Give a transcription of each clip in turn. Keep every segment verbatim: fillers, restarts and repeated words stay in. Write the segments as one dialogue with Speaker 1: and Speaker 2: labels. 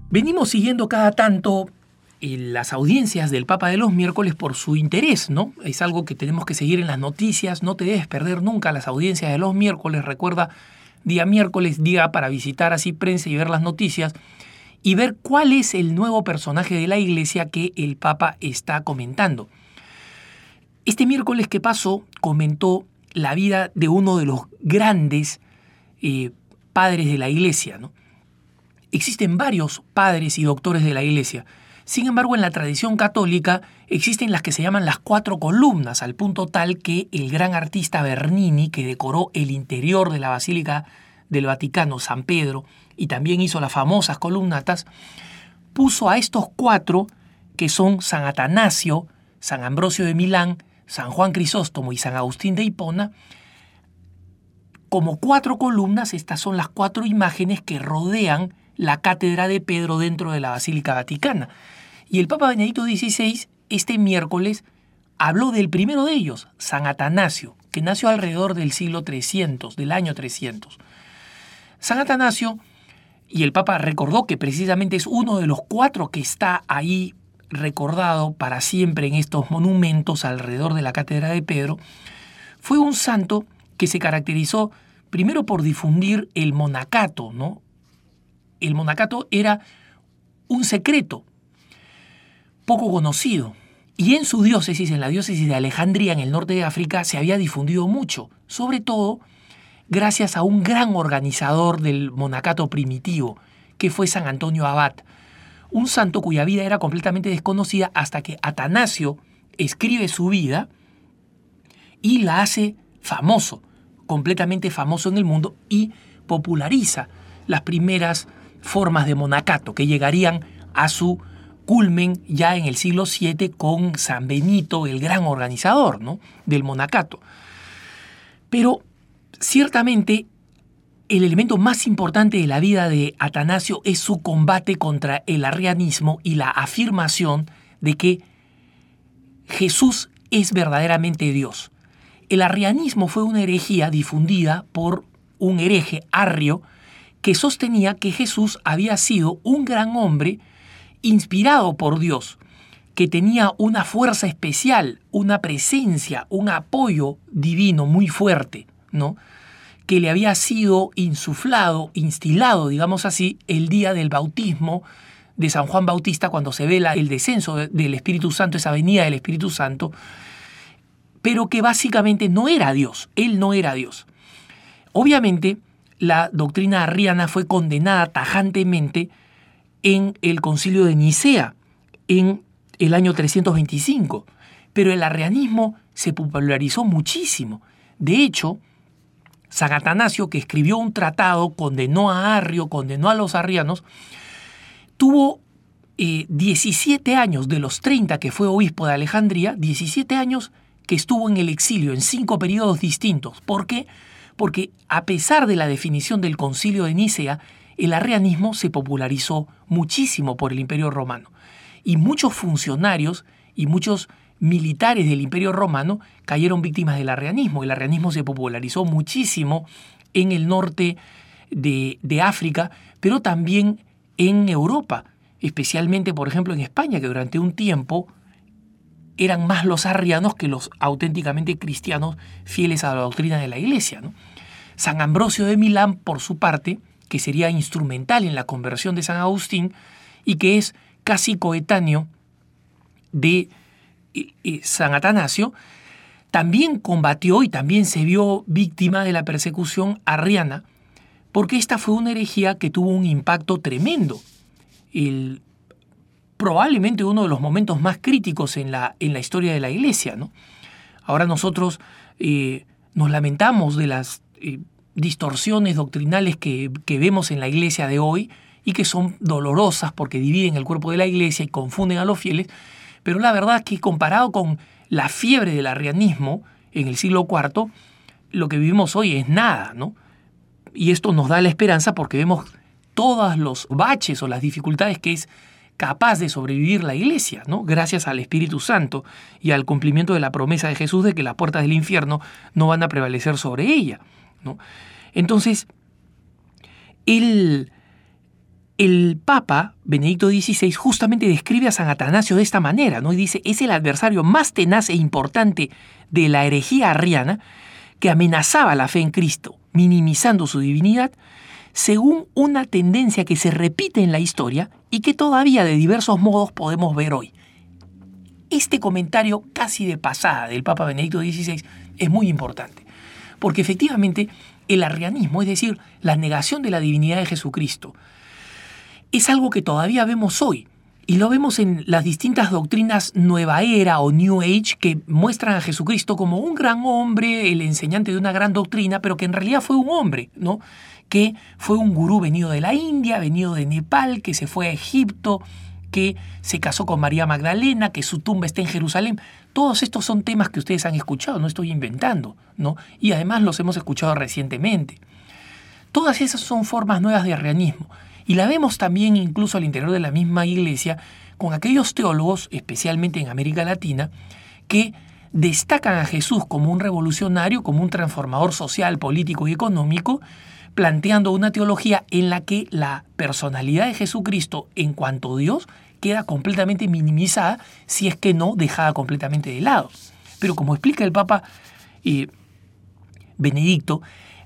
Speaker 1: Venimos siguiendo cada tanto eh, las audiencias del Papa de los miércoles por su interés, ¿no? Es algo que tenemos que seguir en las noticias. No te debes perder nunca las audiencias de los miércoles. Recuerda, día miércoles, día para visitar así prensa y ver las noticias y ver cuál es el nuevo personaje de la Iglesia que el Papa está comentando. Este miércoles que pasó comentó la vida de uno de los grandes eh, padres de la Iglesia, ¿no? Existen varios padres y doctores de la Iglesia. Sin embargo, en la tradición católica existen las que se llaman las cuatro columnas, al punto tal que el gran artista Bernini, que decoró el interior de la Basílica del Vaticano, San Pedro, y también hizo las famosas columnatas, puso a estos cuatro, que son San Atanasio, San Ambrosio de Milán, San Juan Crisóstomo y San Agustín de Hipona, como cuatro columnas. Estas son las cuatro imágenes que rodean la cátedra de Pedro dentro de la Basílica Vaticana. Y el Papa Benedicto dieciséis, este miércoles, habló del primero de ellos, San Atanasio, que nació alrededor del siglo trescientos, del año trescientos. San Atanasio, y el Papa recordó que precisamente es uno de los cuatro que está ahí recordado para siempre en estos monumentos alrededor de la cátedra de Pedro, fue un santo que se caracterizó primero por difundir el monacato, ¿no? El monacato era un secreto poco conocido, y en su diócesis, en la diócesis de Alejandría, en el norte de África, se había difundido mucho, sobre todo gracias a un gran organizador del monacato primitivo, que fue San Antonio Abad, un santo cuya vida era completamente desconocida hasta que Atanasio escribe su vida y la hace famoso, completamente famoso en el mundo, y populariza las primeras formas de monacato que llegarían a su culmen ya en el siglo siete con San Benito, el gran organizador, ¿no?, del monacato. Pero ciertamente el elemento más importante de la vida de Atanasio es su combate contra el arrianismo y la afirmación de que Jesús es verdaderamente Dios. El arrianismo fue una herejía difundida por un hereje arrio que sostenía que Jesús había sido un gran hombre inspirado por Dios, que tenía una fuerza especial, una presencia, un apoyo divino muy fuerte, ¿no?, que le había sido insuflado, instilado, digamos así, el día del bautismo de San Juan Bautista, cuando se ve la, el descenso del Espíritu Santo, esa venida del Espíritu Santo, pero que básicamente no era Dios, él no era Dios. Obviamente, la doctrina arriana fue condenada tajantemente en el Concilio de Nicea en el año trescientos veinticinco, pero el arrianismo se popularizó muchísimo. De hecho, San Atanasio, que escribió un tratado, condenó a Arrio, condenó a los arrianos, tuvo eh, diecisiete años de los treinta que fue obispo de Alejandría, diecisiete años que estuvo en el exilio, en cinco periodos distintos. ¿Por qué? Porque a pesar de la definición del Concilio de Nicea, el arrianismo se popularizó muchísimo por el Imperio Romano. Y muchos funcionarios y muchos militares del Imperio Romano cayeron víctimas del arrianismo. El arrianismo se popularizó muchísimo en el norte de, de África, pero también en Europa, especialmente, por ejemplo, en España, que durante un tiempo eran más los arrianos que los auténticamente cristianos fieles a la doctrina de la Iglesia, ¿no? San Ambrosio de Milán, por su parte, que sería instrumental en la conversión de San Agustín y que es casi coetáneo de eh, eh, San Atanasio, también combatió y también se vio víctima de la persecución arriana, porque esta fue una herejía que tuvo un impacto tremendo. El, probablemente uno de los momentos más críticos en la, en la historia de la Iglesia, ¿no? Ahora nosotros eh, nos lamentamos de las eh, distorsiones doctrinales que, que vemos en la Iglesia de hoy y que son dolorosas porque dividen el cuerpo de la Iglesia y confunden a los fieles, pero la verdad es que comparado con la fiebre del arrianismo en el siglo cuarto, lo que vivimos hoy es nada, ¿no? Y esto nos da la esperanza porque vemos todos los baches o las dificultades que es capaz de sobrevivir la Iglesia, ¿no?, gracias al Espíritu Santo y al cumplimiento de la promesa de Jesús de que las puertas del infierno no van a prevalecer sobre ella, ¿no? Entonces, el, el Papa Benedicto dieciséis justamente describe a San Atanasio de esta manera, ¿no? Y dice, es el adversario más tenaz e importante de la herejía arriana que amenazaba la fe en Cristo, minimizando su divinidad, según una tendencia que se repite en la historia y que todavía de diversos modos podemos ver hoy. Este comentario casi de pasada del Papa Benedicto dieciséis es muy importante, porque efectivamente el arrianismo, es decir, la negación de la divinidad de Jesucristo, es algo que todavía vemos hoy, y lo vemos en las distintas doctrinas Nueva Era o New Age que muestran a Jesucristo como un gran hombre, el enseñante de una gran doctrina, pero que en realidad fue un hombre, ¿no? Que fue un gurú venido de la India, venido de Nepal, que se fue a Egipto, que se casó con María Magdalena, que su tumba está en Jerusalén. Todos estos son temas que ustedes han escuchado, no estoy inventando, ¿no? Y además los hemos escuchado recientemente. Todas esas son formas nuevas de arrianismo. Y la vemos también incluso al interior de la misma iglesia con aquellos teólogos, especialmente en América Latina, que destacan a Jesús como un revolucionario, como un transformador social, político y económico, planteando una teología en la que la personalidad de Jesucristo en cuanto a Dios queda completamente minimizada, si es que no dejada completamente de lado. Pero como explica el Papa eh, Benedicto,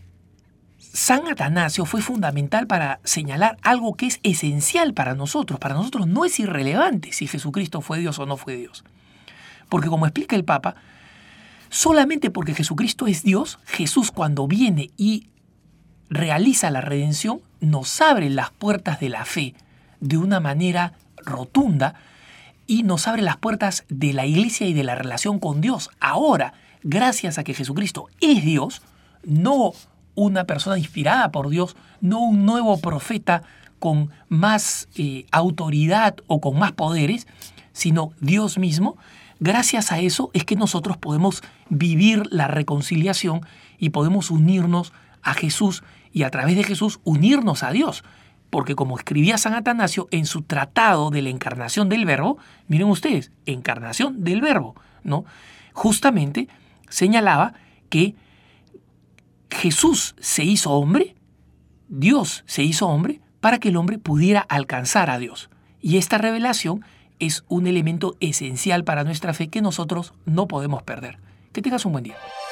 Speaker 1: San Atanasio fue fundamental para señalar algo que es esencial para nosotros. Para nosotros no es irrelevante si Jesucristo fue Dios o no fue Dios. Porque como explica el Papa, solamente porque Jesucristo es Dios, Jesús cuando viene y realiza la redención, nos abre las puertas de la fe de una manera rotunda y nos abre las puertas de la iglesia y de la relación con Dios. Ahora, gracias a que Jesucristo es Dios, no una persona inspirada por Dios, no un nuevo profeta con más eh, autoridad o con más poderes, sino Dios mismo, gracias a eso es que nosotros podemos vivir la reconciliación y podemos unirnos a Jesús y a través de Jesús unirnos a Dios. Porque como escribía San Atanasio en su tratado de la encarnación del Verbo, miren ustedes, encarnación del Verbo, ¿no? Justamente señalaba que Jesús se hizo hombre, Dios se hizo hombre, para que el hombre pudiera alcanzar a Dios. Y esta revelación es un elemento esencial para nuestra fe que nosotros no podemos perder. Que tengas un buen día.